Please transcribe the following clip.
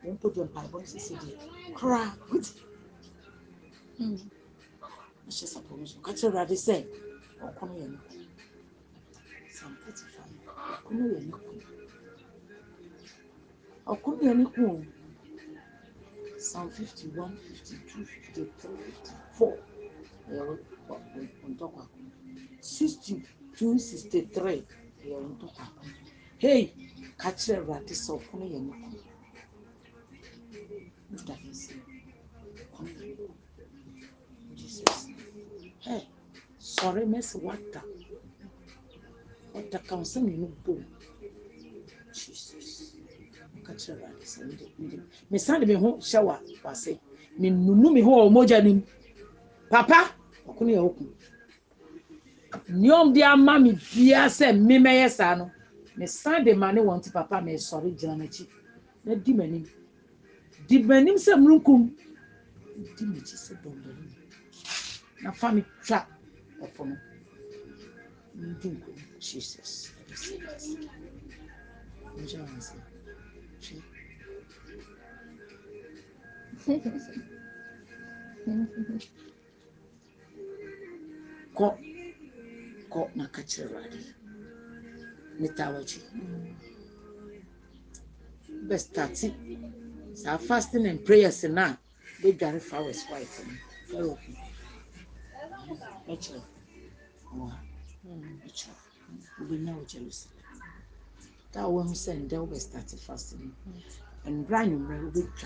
won't put your Bible to see the cry. It's just a promotion. Catch your raddy say, or come here. Psalm 35. Come here. Or come here. Psalm 51, 52, 53, 54. On top of 62, 63. Hey, catch your raddy so come here. Jesus. Hey, sorry, miss water. Water comes in the bowl. Jesus. Catch your raddy. Me send me home shower. I say, me no me home mojanim. Papa, okuni ya oku. Nyom dia mami bia se me meye sa no. Me send the money want papa me sorry jana chi. Na di manim. Di manim se mrunkum. Di me chi se dondori. Na fami twa ofono. Ndunku Jesus. Ko na kachira radi. Mitawachi. Best starting. So fasting and prayers now. They got flowers white. Actually. We know jealousy. That one send they will start fasting. And Brian will be